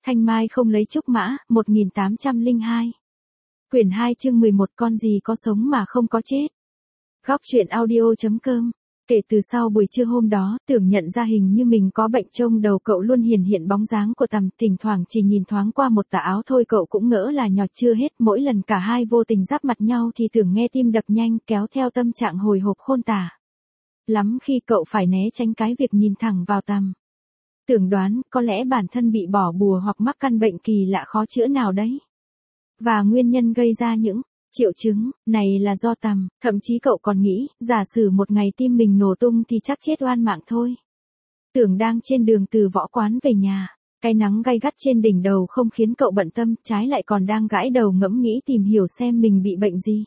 Thanh Mai không lấy trúc mã, 1802. Quyển 2 chương 11 con gì có sống mà không có chết. Góc truyện audio.com. Kể từ sau buổi trưa hôm đó, Tưởng nhận ra hình như mình có bệnh trông đầu cậu luôn hiện bóng dáng của Tầm, thỉnh thoảng chỉ nhìn thoáng qua một tà áo thôi cậu cũng ngỡ là nhọt chưa hết. Mỗi lần cả hai vô tình giáp mặt nhau thì Tưởng nghe tim đập nhanh kéo theo tâm trạng hồi hộp khôn tả. Lắm khi cậu phải né tránh cái việc nhìn thẳng vào Tầm. Tưởng đoán có lẽ bản thân bị bỏ bùa hoặc mắc căn bệnh kỳ lạ khó chữa nào đấy. Và nguyên nhân gây ra những triệu chứng này là do Tầm, thậm chí cậu còn nghĩ, giả sử một ngày tim mình nổ tung thì chắc chết oan mạng thôi. Tưởng đang trên đường từ võ quán về nhà, cái nắng gay gắt trên đỉnh đầu không khiến cậu bận tâm, trái lại còn đang gãi đầu ngẫm nghĩ tìm hiểu xem mình bị bệnh gì.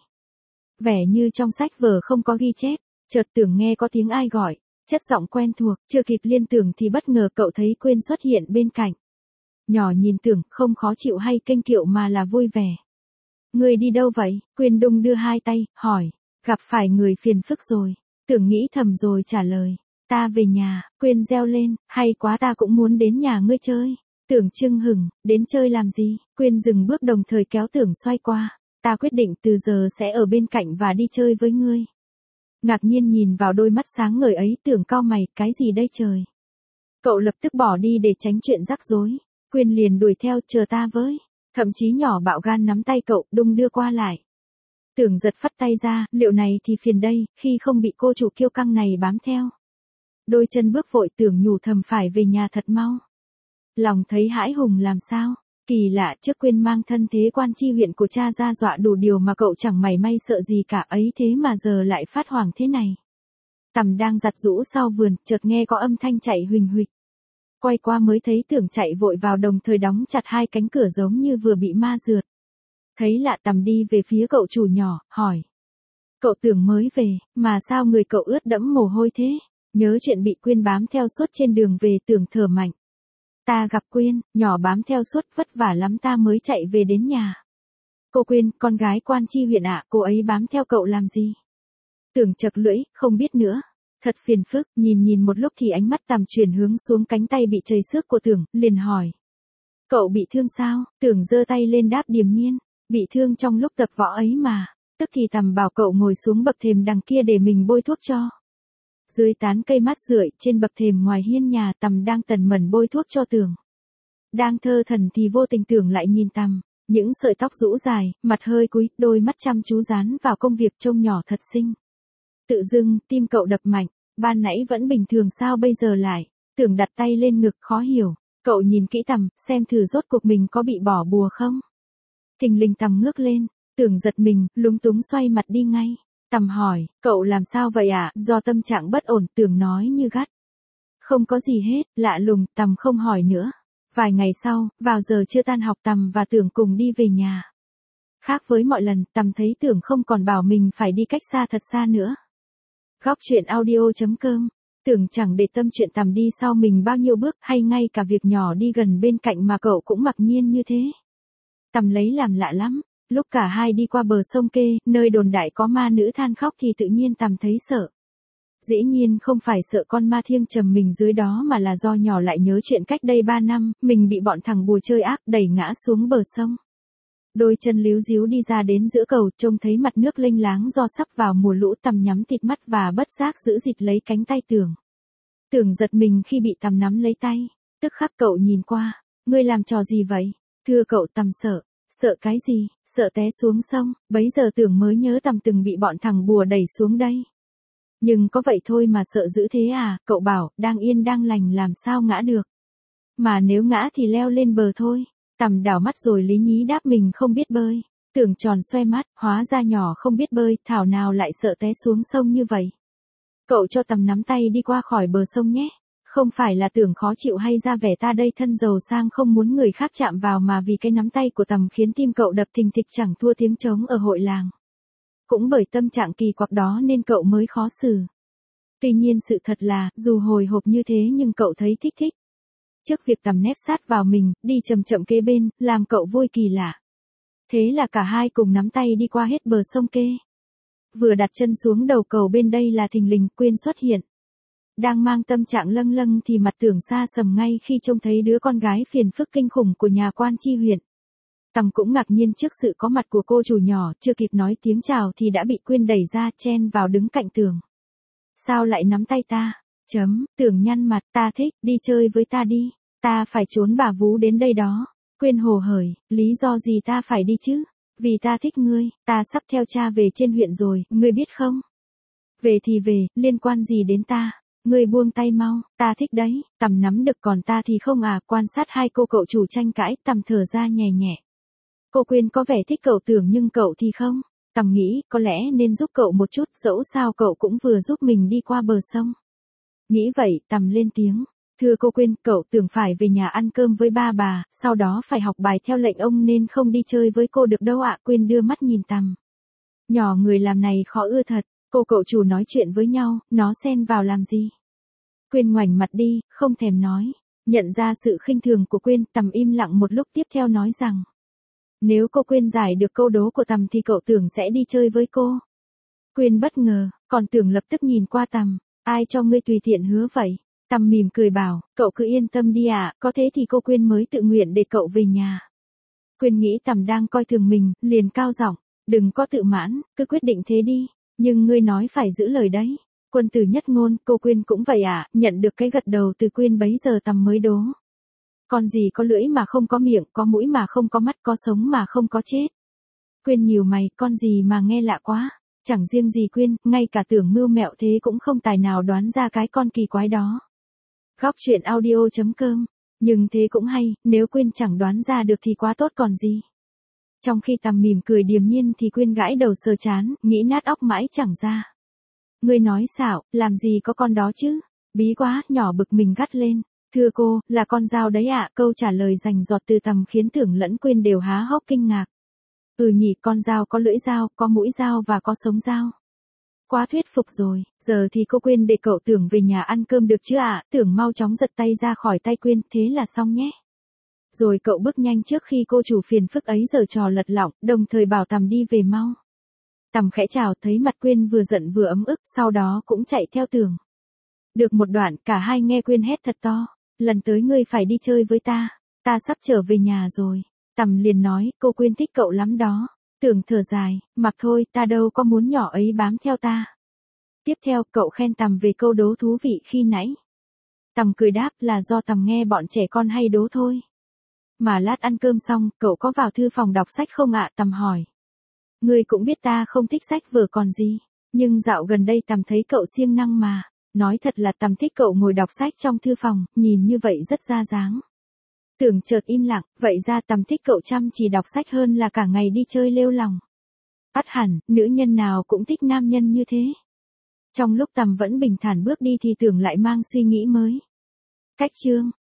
Vẻ như trong sách vở không có ghi chép, chợt Tưởng nghe có tiếng ai gọi, chất giọng quen thuộc, chưa kịp liên tưởng thì bất ngờ cậu thấy Quyên xuất hiện bên cạnh. Nhỏ nhìn Tưởng, không khó chịu hay kênh kiệu mà là vui vẻ. Người đi đâu vậy? Quyên đung đưa hai tay, hỏi. Gặp phải người phiền phức rồi. Tưởng nghĩ thầm rồi trả lời. Ta về nhà. Quyên reo lên, hay quá, ta cũng muốn đến nhà ngươi chơi. Tưởng chưng hửng, đến chơi làm gì? Quyên dừng bước đồng thời kéo Tưởng xoay qua. Ta quyết định từ giờ sẽ ở bên cạnh và đi chơi với ngươi. Ngạc nhiên nhìn vào đôi mắt sáng ngời ấy, Tưởng cau mày, cái gì đây trời? Cậu lập tức bỏ đi để tránh chuyện rắc rối. Quyên liền đuổi theo, chờ ta với. Thậm chí nhỏ bạo gan nắm tay cậu, đung đưa qua lại. Tưởng giật phắt tay ra, liệu này thì phiền đây, khi không bị cô chủ kiêu căng này bám theo. Đôi chân bước vội, Tưởng nhủ thầm phải về nhà thật mau. Lòng thấy hãi hùng làm sao, kỳ lạ, trước Quyên mang thân thế quan tri huyện của cha ra dọa đủ điều mà cậu chẳng mảy may sợ gì cả ấy, thế mà giờ lại phát hoảng thế này. Tầm đang giặt giũ sau vườn, chợt nghe có âm thanh chạy huỳnh huỵch. Quay qua mới thấy Tưởng chạy vội vào đồng thời đóng chặt hai cánh cửa giống như vừa bị ma rượt. Thấy lạ Tầm đi về phía cậu chủ nhỏ, hỏi. Cậu Tưởng mới về, mà sao người cậu ướt đẫm mồ hôi thế? Nhớ chuyện bị Quyên bám theo suốt trên đường về, Tưởng thở mạnh. Ta gặp Quyên, nhỏ bám theo suốt, vất vả lắm ta mới chạy về đến nhà. Cô Quyên, con gái quan tri huyện ạ, cô ấy bám theo cậu làm gì? Tưởng chật lưỡi, không biết nữa. Thật phiền phức, nhìn một lúc thì ánh mắt Tầm chuyển hướng xuống cánh tay bị chảy xước của Tưởng, liền hỏi. Cậu bị thương sao? Tưởng giơ tay lên đáp điềm nhiên. Bị thương trong lúc tập võ ấy mà. Tức thì Tầm bảo cậu ngồi xuống bậc thềm đằng kia để mình bôi thuốc cho. Dưới tán cây mát rượi, trên bậc thềm ngoài hiên nhà, Tầm đang tần mẩn bôi thuốc cho Tưởng. Đang thơ thần thì vô tình Tưởng lại nhìn Tầm. Những sợi tóc rũ dài, mặt hơi cúi, đôi mắt chăm chú dán vào công việc trông nhỏ thật xinh. Tự dưng, tim cậu đập mạnh. Ban nãy vẫn bình thường sao bây giờ lại? Tưởng đặt tay lên ngực khó hiểu. Cậu nhìn kỹ Tầm, xem thử rốt cuộc mình có bị bỏ bùa không? Thình lình Tầm ngước lên. Tưởng giật mình, lúng túng xoay mặt đi ngay. Tầm hỏi, cậu làm sao vậy ạ? Do tâm trạng bất ổn, Tưởng nói như gắt. Không có gì hết, lạ lùng, Tầm không hỏi nữa. Vài ngày sau, vào giờ chưa tan học, Tầm và Tưởng cùng đi về nhà. Khác với mọi lần, Tầm thấy Tưởng không còn bảo mình phải đi cách xa thật xa nữa. Góc truyện audio.com. Tưởng chẳng để tâm chuyện Tầm đi sau mình bao nhiêu bước, hay ngay cả việc nhỏ đi gần bên cạnh mà cậu cũng mặc nhiên như thế. Tầm lấy làm lạ lắm. Lúc cả hai đi qua bờ sông Kê, nơi đồn đại có ma nữ than khóc thì tự nhiên Tầm thấy sợ. Dĩ nhiên không phải sợ con ma thiêng trầm mình dưới đó mà là do nhỏ lại nhớ chuyện cách đây 3 năm, mình bị bọn thằng bùa chơi ác đẩy ngã xuống bờ sông. Đôi chân líu díu đi ra đến giữa cầu, trông thấy mặt nước lênh láng do sắp vào mùa lũ. Tầm nhắm thịt mắt và bất giác giữ dịt lấy cánh tay Tưởng. Tưởng giật mình khi bị Tầm nắm lấy tay. Tức khắc cậu nhìn qua. Ngươi làm trò gì vậy? Thưa cậu, Tầm sợ. Sợ cái gì? Sợ té xuống sông. Bấy giờ Tưởng mới nhớ Tầm từng bị bọn thằng bùa đẩy xuống đây. Nhưng có vậy thôi mà sợ dữ thế à? Cậu bảo, đang yên đang lành làm sao ngã được. Mà nếu ngã thì leo lên bờ thôi. Tầm đảo mắt rồi lý nhí đáp mình không biết bơi. Tưởng tròn xoe mắt, hóa ra nhỏ không biết bơi, thảo nào lại sợ té xuống sông như vậy. Cậu cho Tầm nắm tay đi qua khỏi bờ sông nhé. Không phải là Tưởng khó chịu hay ra vẻ ta đây thân giàu sang không muốn người khác chạm vào, mà vì cái nắm tay của Tầm khiến tim cậu đập thình thịch chẳng thua tiếng trống ở hội làng. Cũng bởi tâm trạng kỳ quặc đó nên cậu mới khó xử. Tuy nhiên sự thật là, dù hồi hộp như thế nhưng cậu thấy thích. Trước việc Tầm nép sát vào mình, đi chậm chậm kế bên, làm cậu vui kỳ lạ. Thế là cả hai cùng nắm tay đi qua hết bờ sông Kê. Vừa đặt chân xuống đầu cầu bên đây là thình lình Quyên xuất hiện. đang mang tâm trạng lâng lâng thì mặt Tưởng xa sầm ngay khi trông thấy đứa con gái phiền phức kinh khủng của nhà quan tri huyện. Tầm cũng ngạc nhiên trước sự có mặt của cô chủ nhỏ, chưa kịp nói tiếng chào thì đã bị Quyên đẩy ra chen vào đứng cạnh Tưởng. Sao lại nắm tay ta? Tưởng nhăn mặt, ta thích, đi chơi với ta đi. Ta phải trốn bà vú đến đây đó. Quyên hồ hởi, lý do gì ta phải đi chứ? Vì ta thích ngươi, ta sắp theo cha về trên huyện rồi, ngươi biết không? Về thì về, liên quan gì đến ta? Ngươi buông tay mau, ta thích đấy. Tầm nắm được còn ta thì không à. Quan sát hai cô cậu chủ tranh cãi, Tầm thở ra nhẹ nhẹ. Cô Quyên có vẻ thích cậu Tưởng nhưng cậu thì không. Tầm nghĩ có lẽ nên giúp cậu một chút, dẫu sao cậu cũng vừa giúp mình đi qua bờ sông. Nghĩ vậy, Tầm lên tiếng. Thưa cô Quyên, cậu Tưởng phải về nhà ăn cơm với ba bà, sau đó phải học bài theo lệnh ông nên không đi chơi với cô được đâu ạ. Quyên đưa mắt nhìn Tầm. Nhỏ người làm này khó ưa thật. Cô cậu chủ nói chuyện với nhau, nó xen vào làm gì? Quyên ngoảnh mặt đi, không thèm nói. Nhận ra sự khinh thường của Quyên, Tầm im lặng một lúc tiếp theo nói rằng. Nếu cô Quyên giải được câu đố của Tầm thì cậu Tưởng sẽ đi chơi với cô. Quyên bất ngờ, còn Tưởng lập tức nhìn qua Tầm. Ai cho ngươi tùy tiện hứa vậy? Tầm mỉm cười bảo, cậu cứ yên tâm đi ạ, có thế thì cô Quyên mới tự nguyện để cậu về nhà. Quyên nghĩ Tầm đang coi thường mình, liền cao giọng, đừng có tự mãn, cứ quyết định thế đi. Nhưng ngươi nói phải giữ lời đấy. Quân tử nhất ngôn, cô Quyên cũng vậy ạ. Nhận được cái gật đầu từ Quyên bấy giờ Tầm mới đố. Con gì có lưỡi mà không có miệng, có mũi mà không có mắt, có sống mà không có chết. Quyên nhíu mày, con gì mà nghe lạ quá. Chẳng riêng gì Quyên, ngay cả Tưởng mưu mẹo thế cũng không tài nào đoán ra cái con kỳ quái đó. Góc truyện audio.com. Nhưng thế cũng hay, nếu Quyên chẳng đoán ra được thì quá tốt còn gì. Trong khi Tầm mỉm cười điềm nhiên thì Quyên gãi đầu sờ chán, nghĩ nát óc mãi chẳng ra. Ngươi nói xạo, làm gì có con đó chứ? Bí quá, nhỏ bực mình gắt lên. Thưa cô, là con dao đấy ạ. Câu trả lời rành rọt từ Tầm khiến Tưởng lẫn Quyên đều há hốc kinh ngạc. Nhỉ, con dao có lưỡi dao, có mũi dao và có sống dao. Quá thuyết phục rồi, giờ thì cô Quyên để cậu Tưởng về nhà ăn cơm được chứ ạ? Tưởng mau chóng giật tay ra khỏi tay Quyên, thế là xong nhé. Rồi cậu bước nhanh trước khi cô chủ phiền phức ấy giở trò lật lọng, đồng thời bảo Tầm đi về mau. Tầm khẽ chào, thấy mặt Quyên vừa giận vừa ấm ức, sau đó cũng chạy theo Tưởng. Được một đoạn, cả hai nghe Quyên hét thật to. Lần tới ngươi phải đi chơi với ta. Ta sắp trở về nhà rồi. Tầm liền nói, cô Quyên thích cậu lắm đó. Tưởng thở dài, mặc thôi, ta đâu có muốn nhỏ ấy bám theo ta. Tiếp theo, cậu khen Tầm về câu đố thú vị khi nãy. Tầm cười đáp là do Tầm nghe bọn trẻ con hay đố thôi. Mà lát ăn cơm xong, cậu có vào thư phòng đọc sách không ạ? Tầm hỏi. Ngươi cũng biết ta không thích sách vở còn gì. Nhưng dạo gần đây Tầm thấy cậu siêng năng mà. Nói thật là Tầm thích cậu ngồi đọc sách trong thư phòng, nhìn như vậy rất ra dáng. Tưởng chợt im lặng, vậy ra Tầm thích cậu chăm chỉ đọc sách hơn là cả ngày đi chơi lêu lỏng. Ắt hẳn, nữ nhân nào cũng thích nam nhân như thế. Trong lúc Tầm vẫn bình thản bước đi thì Tưởng lại mang suy nghĩ mới. Cách chương.